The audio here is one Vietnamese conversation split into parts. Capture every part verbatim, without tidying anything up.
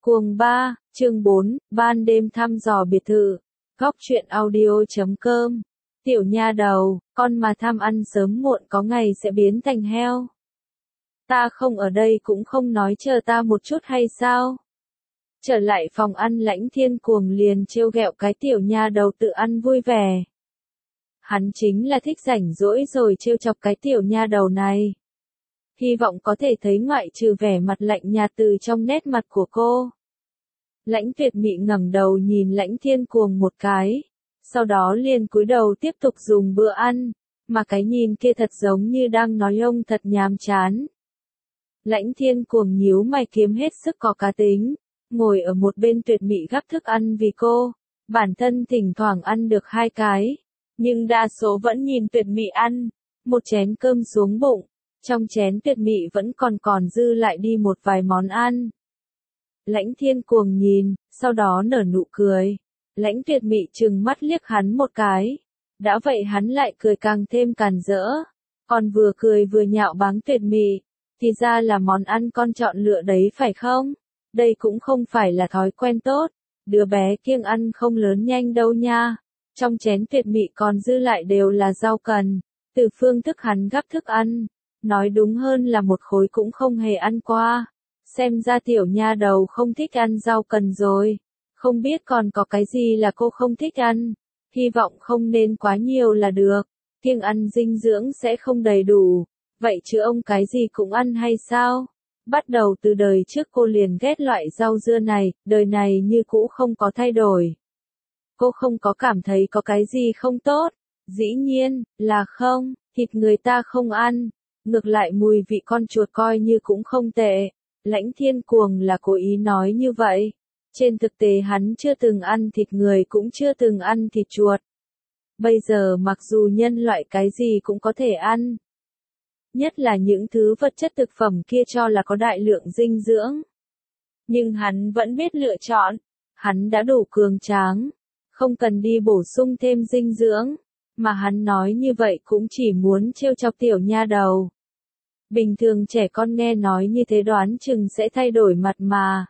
Cuồng ba, chương bốn, ban đêm thăm dò biệt thự. Góc truyện audio chấm com. Tiểu nha đầu, con mà tham ăn sớm muộn có ngày sẽ biến thành heo. Ta không ở đây cũng không nói chờ ta một chút hay sao? Trở lại phòng ăn, Lãnh Thiên Cuồng liền trêu ghẹo cái tiểu nha đầu tự ăn vui vẻ. Hắn chính là thích rảnh rỗi rồi trêu chọc cái tiểu nha đầu này. Hy vọng có thể thấy ngoại trừ vẻ mặt lạnh nhạt từ trong nét mặt của cô. Lãnh Tuyệt Mị ngẩng đầu nhìn Lãnh Thiên Cuồng một cái, sau đó liền cúi đầu tiếp tục dùng bữa ăn, mà cái nhìn kia thật giống như đang nói ông thật nhàm chán. Lãnh Thiên Cuồng nhíu mày kiếm hết sức có cá tính, ngồi ở một bên Tuyệt Mị gắp thức ăn vì cô, bản thân thỉnh thoảng ăn được hai cái, nhưng đa số vẫn nhìn Tuyệt Mị ăn, một chén cơm xuống bụng. Trong chén Tuyệt Mị vẫn còn còn dư lại đi một vài món ăn. Lãnh Thiên Cuồng nhìn, sau đó nở nụ cười. Lãnh Tuyệt Mị trừng mắt liếc hắn một cái. Đã vậy hắn lại cười càng thêm càn rỡ. Còn vừa cười vừa nhạo báng Tuyệt Mị. Thì ra là món ăn con chọn lựa đấy phải không? Đây cũng không phải là thói quen tốt. Đứa bé kiêng ăn không lớn nhanh đâu nha. Trong chén Tuyệt Mị còn dư lại đều là rau cần. Từ phương thức hắn gắp thức ăn. Nói đúng hơn là một khối cũng không hề ăn qua. Xem ra tiểu nha đầu không thích ăn rau cần rồi. Không biết còn có cái gì là cô không thích ăn. Hy vọng không nên quá nhiều là được. Kiêng ăn dinh dưỡng sẽ không đầy đủ. Vậy chứ ông cái gì cũng ăn hay sao? Bắt đầu từ đời trước cô liền ghét loại rau dưa này, đời này như cũ không có thay đổi. Cô không có cảm thấy có cái gì không tốt. Dĩ nhiên, là không, thịt người ta không ăn. Ngược lại mùi vị con chuột coi như cũng không tệ. Lãnh Thiên Cuồng là cố ý nói như vậy. Trên thực tế hắn chưa từng ăn thịt người cũng chưa từng ăn thịt chuột. Bây giờ mặc dù nhân loại cái gì cũng có thể ăn. Nhất là những thứ vật chất thực phẩm kia cho là có đại lượng dinh dưỡng. Nhưng hắn vẫn biết lựa chọn. Hắn đã đủ cường tráng. Không cần đi bổ sung thêm dinh dưỡng. Mà hắn nói như vậy cũng chỉ muốn trêu chọc tiểu nha đầu. Bình thường trẻ con nghe nói như thế đoán chừng sẽ thay đổi mặt mà.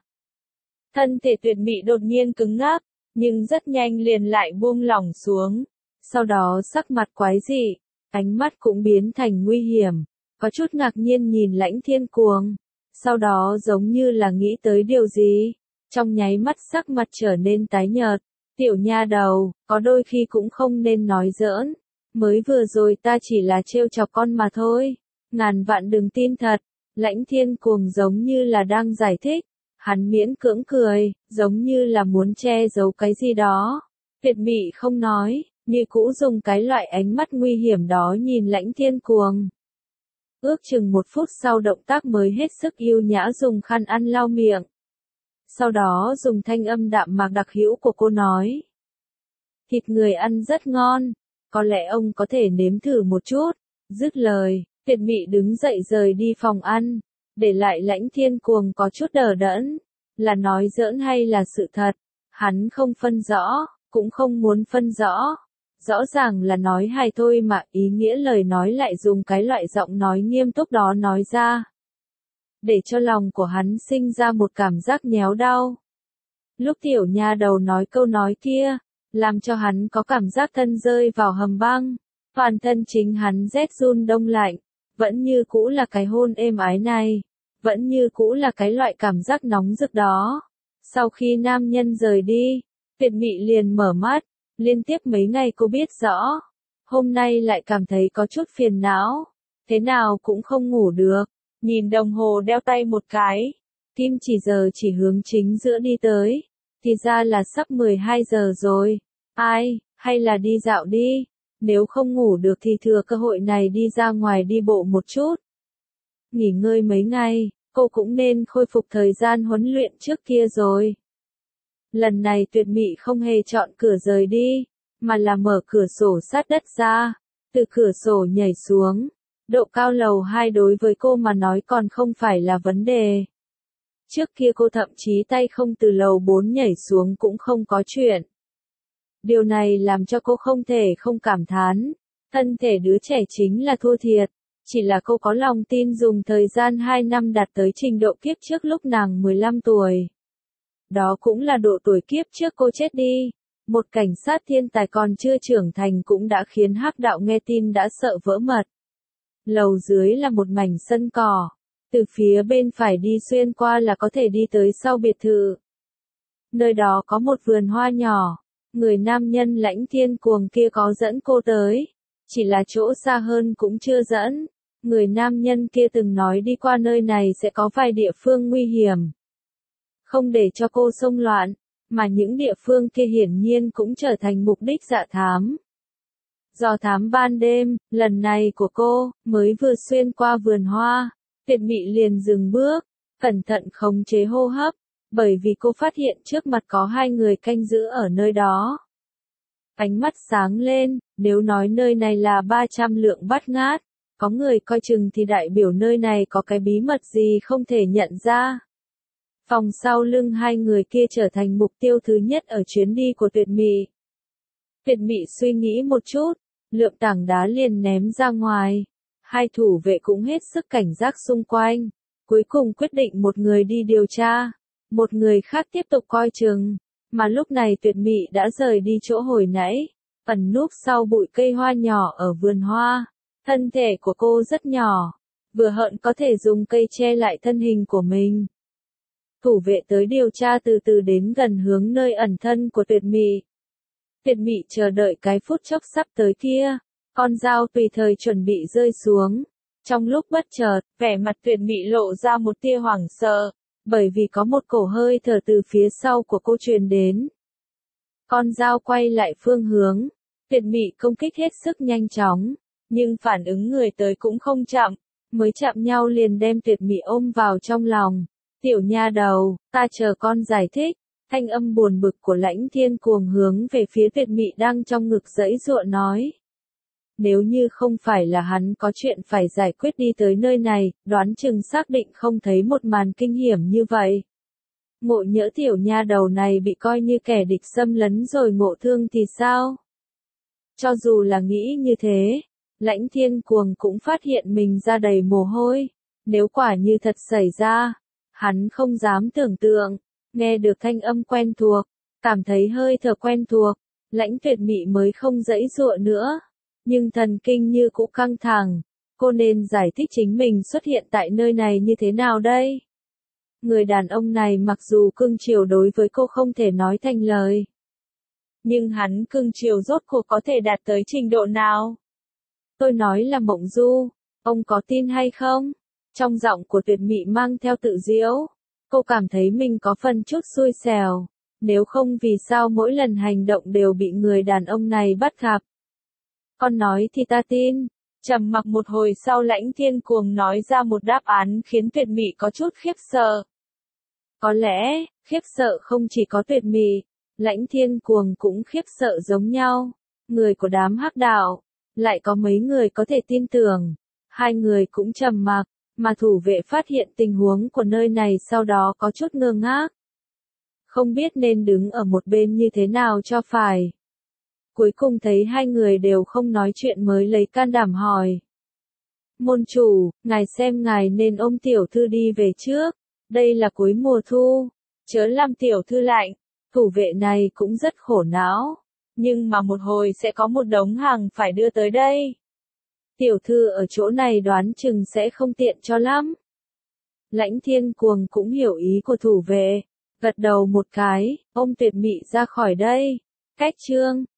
Thân thể Tuyệt Mị đột nhiên cứng ngắc, nhưng rất nhanh liền lại buông lỏng xuống. Sau đó sắc mặt quái dị, ánh mắt cũng biến thành nguy hiểm, có chút ngạc nhiên nhìn Lãnh Thiên Cuồng. Sau đó giống như là nghĩ tới điều gì, trong nháy mắt sắc mặt trở nên tái nhợt. Tiểu nha đầu, có đôi khi cũng không nên nói giỡn. Mới vừa rồi ta chỉ là trêu chọc con mà thôi. Ngàn vạn đừng tin thật. Lãnh Thiên Cuồng giống như là đang giải thích. Hắn miễn cưỡng cười, giống như là muốn che giấu cái gì đó. Tuyệt Mị không nói, như cũ dùng cái loại ánh mắt nguy hiểm đó nhìn Lãnh Thiên Cuồng. Ước chừng một phút sau động tác mới hết sức yêu nhã dùng khăn ăn lau miệng. Sau đó dùng thanh âm đạm mạc đặc hữu của cô nói. Thịt người ăn rất ngon, có lẽ ông có thể nếm thử một chút. Dứt lời, Tuyệt Mị đứng dậy rời đi phòng ăn, để lại Lãnh Thiên Cuồng có chút đờ đẫn. Là nói giỡn hay là sự thật, hắn không phân rõ, cũng không muốn phân rõ. Rõ ràng là nói hài thôi mà ý nghĩa lời nói lại dùng cái loại giọng nói nghiêm túc đó nói ra. Để cho lòng của hắn sinh ra một cảm giác nhéo đau. Lúc tiểu nha đầu nói câu nói kia, làm cho hắn có cảm giác thân rơi vào hầm băng. Toàn thân chính hắn rét run đông lạnh, vẫn như cũ là cái hôn êm ái này, vẫn như cũ là cái loại cảm giác nóng rực đó. Sau khi nam nhân rời đi, Tuyệt Mị liền mở mắt, liên tiếp mấy ngày cô biết rõ. Hôm nay lại cảm thấy có chút phiền não, thế nào cũng không ngủ được. Nhìn đồng hồ đeo tay một cái, kim chỉ giờ chỉ hướng chính giữa đi tới, thì ra là sắp mười hai giờ rồi. Ai, hay là đi dạo đi, nếu không ngủ được thì thừa cơ hội này đi ra ngoài đi bộ một chút. Nghỉ ngơi mấy ngày, cô cũng nên khôi phục thời gian huấn luyện trước kia rồi. Lần này Tuyệt Mị không hề chọn cửa rời đi, mà là mở cửa sổ sát đất ra, từ cửa sổ nhảy xuống. Độ cao lầu hai đối với cô mà nói còn không phải là vấn đề. Trước kia cô thậm chí tay không từ lầu bốn nhảy xuống cũng không có chuyện. Điều này làm cho cô không thể không cảm thán. Thân thể đứa trẻ chính là thua thiệt. Chỉ là cô có lòng tin dùng thời gian hai năm đạt tới trình độ kiếp trước lúc nàng mười lăm tuổi. đó cũng là độ tuổi kiếp trước cô chết đi. Một cảnh sát thiên tài còn chưa trưởng thành cũng đã khiến hắc đạo nghe tin đã sợ vỡ mật. Lầu dưới là một mảnh sân cỏ. Từ phía bên phải đi xuyên qua là có thể đi tới sau biệt thự. Nơi đó có một vườn hoa nhỏ. Người nam nhân Lãnh Thiên Cuồng kia có dẫn cô tới. Chỉ là chỗ xa hơn cũng chưa dẫn. Người nam nhân kia từng nói đi qua nơi này sẽ có vài địa phương nguy hiểm. Không để cho cô xông loạn, mà những địa phương kia hiển nhiên cũng trở thành mục đích dã thám. Dò thám ban đêm, lần này của cô, mới vừa xuyên qua vườn hoa, Tuyệt Mị liền dừng bước, cẩn thận khống chế hô hấp, bởi vì cô phát hiện trước mặt có hai người canh giữ ở nơi đó. Ánh mắt sáng lên, nếu nói nơi này là ba trăm lượng bát ngát, có người coi chừng thì đại biểu nơi này có cái bí mật gì không thể nhận ra. Phòng sau lưng hai người kia trở thành mục tiêu thứ nhất ở chuyến đi của Tuyệt Mị. Tuyệt Mị suy nghĩ một chút, lượm tảng đá liền ném ra ngoài. Hai thủ vệ cũng hết sức cảnh giác xung quanh. Cuối cùng quyết định một người đi điều tra, một người khác tiếp tục coi chừng. Mà lúc này Tuyệt Mị đã rời đi chỗ hồi nãy, ẩn núp sau bụi cây hoa nhỏ ở vườn hoa. Thân thể của cô rất nhỏ, vừa hận có thể dùng cây che lại thân hình của mình. Thủ vệ tới điều tra từ từ đến gần hướng nơi ẩn thân của Tuyệt Mị. Tuyệt Mị chờ đợi cái phút chốc sắp tới kia, con dao tùy thời chuẩn bị rơi xuống. Trong lúc bất chợt, vẻ mặt Tuyệt Mị lộ ra một tia hoảng sợ, bởi vì có một cổ hơi thở từ phía sau của cô truyền đến. Con dao quay lại phương hướng, Tuyệt Mị công kích hết sức nhanh chóng, nhưng phản ứng người tới cũng không chậm, mới chạm nhau liền đem Tuyệt Mị ôm vào trong lòng. Tiểu nha đầu, ta chờ con giải thích. Thanh âm buồn bực của Lãnh Thiên Cuồng hướng về phía Tuyệt Mị đang trong ngực giãy giụa nói. Nếu như không phải là hắn có chuyện phải giải quyết đi tới nơi này, đoán chừng xác định không thấy một màn kinh hiểm như vậy. Ngộ nhỡ tiểu nha đầu này bị coi như kẻ địch xâm lấn rồi ngộ thương thì sao? Cho dù là nghĩ như thế, Lãnh Thiên Cuồng cũng phát hiện mình ra đầy mồ hôi. Nếu quả như thật xảy ra, hắn không dám tưởng tượng. Nghe được thanh âm quen thuộc, cảm thấy hơi thở quen thuộc, Lãnh Tuyệt Mị mới không giãy giụa nữa. Nhưng thần kinh như cũ căng thẳng, cô nên giải thích chính mình xuất hiện tại nơi này như thế nào đây? Người đàn ông này mặc dù cưng chiều đối với cô không thể nói thành lời. Nhưng hắn cưng chiều rốt cuộc có thể đạt tới trình độ nào? Tôi nói là mộng du, ông có tin hay không? Trong giọng của Tuyệt Mị mang theo tự giễu. Cô cảm thấy mình có phần chút xui xẻo, nếu không vì sao mỗi lần hành động đều bị người đàn ông này bắt gặp. Con nói thì ta tin. Trầm mặc một hồi sau Lãnh Thiên Cuồng nói ra một đáp án khiến Tuyệt Mị có chút khiếp sợ. Có lẽ, khiếp sợ không chỉ có Tuyệt Mị, Lãnh Thiên Cuồng cũng khiếp sợ giống nhau. Người của đám hắc đạo, lại có mấy người có thể tin tưởng. Hai người cũng trầm mặc. Mà thủ vệ phát hiện tình huống của nơi này sau đó có chút ngơ ngác. Không biết nên đứng ở một bên như thế nào cho phải. Cuối cùng thấy hai người đều không nói chuyện mới lấy can đảm hỏi. Môn chủ, ngài xem ngài nên ôm tiểu thư đi về trước. Đây là cuối mùa thu. Chớ làm tiểu thư lạnh. Thủ vệ này cũng rất khổ não. Nhưng mà một hồi sẽ có một đống hàng phải đưa tới đây. Tiểu thư ở chỗ này đoán chừng sẽ không tiện cho lắm. Lãnh Thiên Cuồng cũng hiểu ý của thủ vệ, gật đầu một cái, ôm Tuyệt Mị ra khỏi đây. Cách chương